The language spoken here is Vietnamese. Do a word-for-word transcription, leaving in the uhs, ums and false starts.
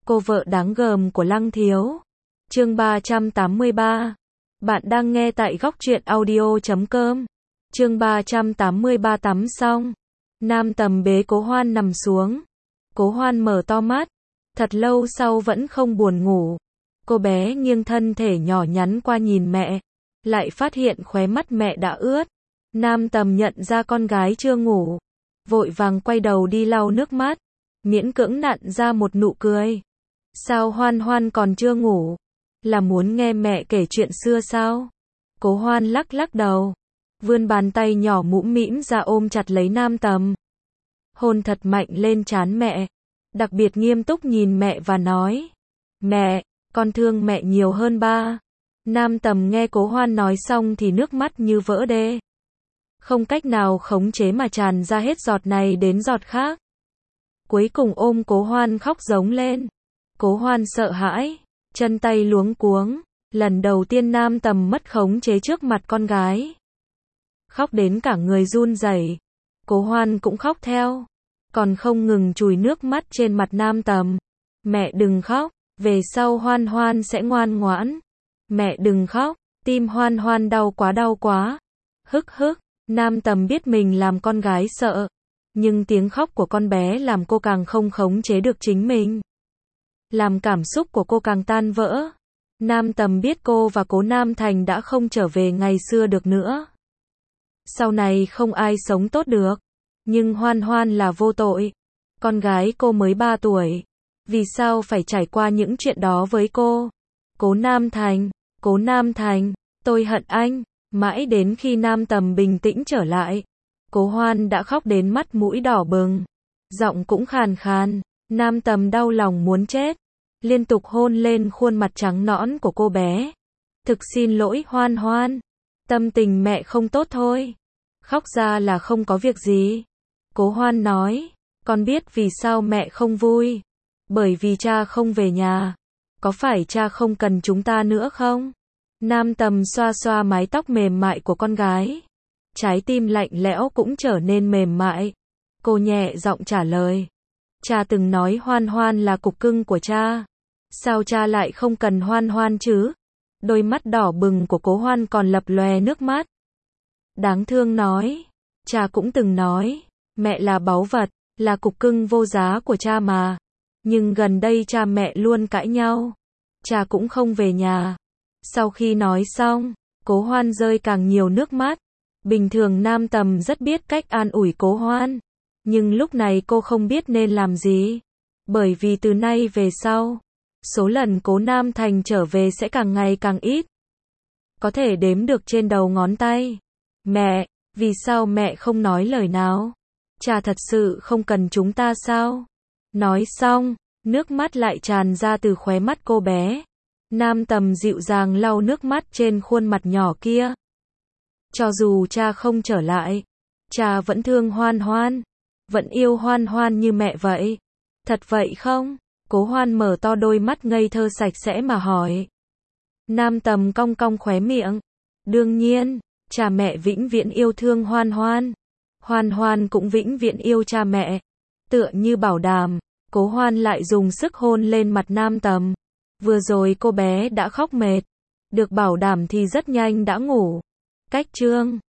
cô vợ đáng gờm của Lăng Thiếu. Chương ba trăm tám mươi ba. Bạn đang nghe tại góc truyện audio chấm com. Chương ba trăm tám mươi ba. Tắm xong, Nam Tầm bế Cố Hoan nằm xuống. Cố Hoan mở to mắt, thật lâu sau vẫn không buồn ngủ. Cô bé nghiêng thân thể nhỏ nhắn qua nhìn mẹ, lại phát hiện khóe mắt mẹ đã ướt. Nam Tầm nhận ra con gái chưa ngủ, vội vàng quay đầu đi lau nước mắt, miễn cưỡng nặn ra một nụ cười. Sao Hoan Hoan còn chưa ngủ? Là muốn nghe mẹ kể chuyện xưa sao? Cố Hoan lắc lắc đầu, vươn bàn tay nhỏ mũm mĩm ra ôm chặt lấy Nam Tầm. Hôn thật mạnh lên trán mẹ, đặc biệt nghiêm túc nhìn mẹ và nói: "Mẹ, con thương mẹ nhiều hơn ba." Nam Tầm nghe Cố Hoan nói xong thì nước mắt như vỡ đê. Không cách nào khống chế mà tràn ra hết giọt này đến giọt khác. Cuối cùng ôm Cố Hoan khóc giống lên. Cố Hoan sợ hãi, chân tay luống cuống. Lần đầu tiên Nam Tầm mất khống chế trước mặt con gái. Khóc đến cả người run rẩy. Cố Hoan cũng khóc theo, còn không ngừng chùi nước mắt trên mặt Nam Tầm. "Mẹ đừng khóc, về sau Hoan Hoan sẽ ngoan ngoãn. Mẹ đừng khóc, tim Hoan Hoan đau quá đau quá." Hức hức, Nam Tầm biết mình làm con gái sợ, nhưng tiếng khóc của con bé làm cô càng không khống chế được chính mình, làm cảm xúc của cô càng tan vỡ. Nam Tầm biết cô và Cố Nam Thành đã không trở về ngày xưa được nữa. Sau này không ai sống tốt được. Nhưng Hoan Hoan là vô tội. Con gái cô mới ba tuổi. Vì sao phải trải qua những chuyện đó với cô? Cố Nam Thành, Cố Nam Thành, tôi hận anh. Mãi đến khi Nam Tầm bình tĩnh trở lại, Cố Hoan đã khóc đến mắt mũi đỏ bừng, giọng cũng khàn khàn. Nam Tầm đau lòng muốn chết, liên tục hôn lên khuôn mặt trắng nõn của cô bé. "Thực xin lỗi Hoan Hoan, tâm tình mẹ không tốt thôi." Khóc ra là không có việc gì. Cố Hoan nói: "Con biết vì sao mẹ không vui. Bởi vì cha không về nhà. Có phải cha không cần chúng ta nữa không?" Nam Tầm xoa xoa mái tóc mềm mại của con gái. Trái tim lạnh lẽo cũng trở nên mềm mại. Cô nhẹ giọng trả lời: "Cha từng nói Hoan Hoan là cục cưng của cha. Sao cha lại không cần Hoan Hoan chứ?" Đôi mắt đỏ bừng của Cố Hoan còn lập lòe nước mắt. Đáng thương nói: "Cha cũng từng nói, mẹ là báu vật, là cục cưng vô giá của cha mà. Nhưng gần đây cha mẹ luôn cãi nhau. Cha cũng không về nhà." Sau khi nói xong, Cố Hoan rơi càng nhiều nước mắt. Bình thường Nam Tầm rất biết cách an ủi Cố Hoan, nhưng lúc này cô không biết nên làm gì. Bởi vì từ nay về sau, số lần Cố Nam Thành trở về sẽ càng ngày càng ít, có thể đếm được trên đầu ngón tay. "Mẹ, vì sao mẹ không nói lời nào? Cha thật sự không cần chúng ta sao?" Nói xong, nước mắt lại tràn ra từ khóe mắt cô bé. Nam Tầm dịu dàng lau nước mắt trên khuôn mặt nhỏ kia. "Cho dù cha không trở lại, cha vẫn thương Hoan Hoan, vẫn yêu Hoan Hoan như mẹ vậy. Thật vậy không?" Cố Hoan mở to đôi mắt ngây thơ sạch sẽ mà hỏi. Nam Tầm cong cong khóe miệng. "Đương nhiên, cha mẹ vĩnh viễn yêu thương Hoan Hoan. Hoan Hoan cũng vĩnh viễn yêu cha mẹ." Tựa như bảo đảm, Cố Hoan lại dùng sức hôn lên mặt Nam Tầm. Vừa rồi cô bé đã khóc mệt, được bảo đảm thì rất nhanh đã ngủ. Cách chương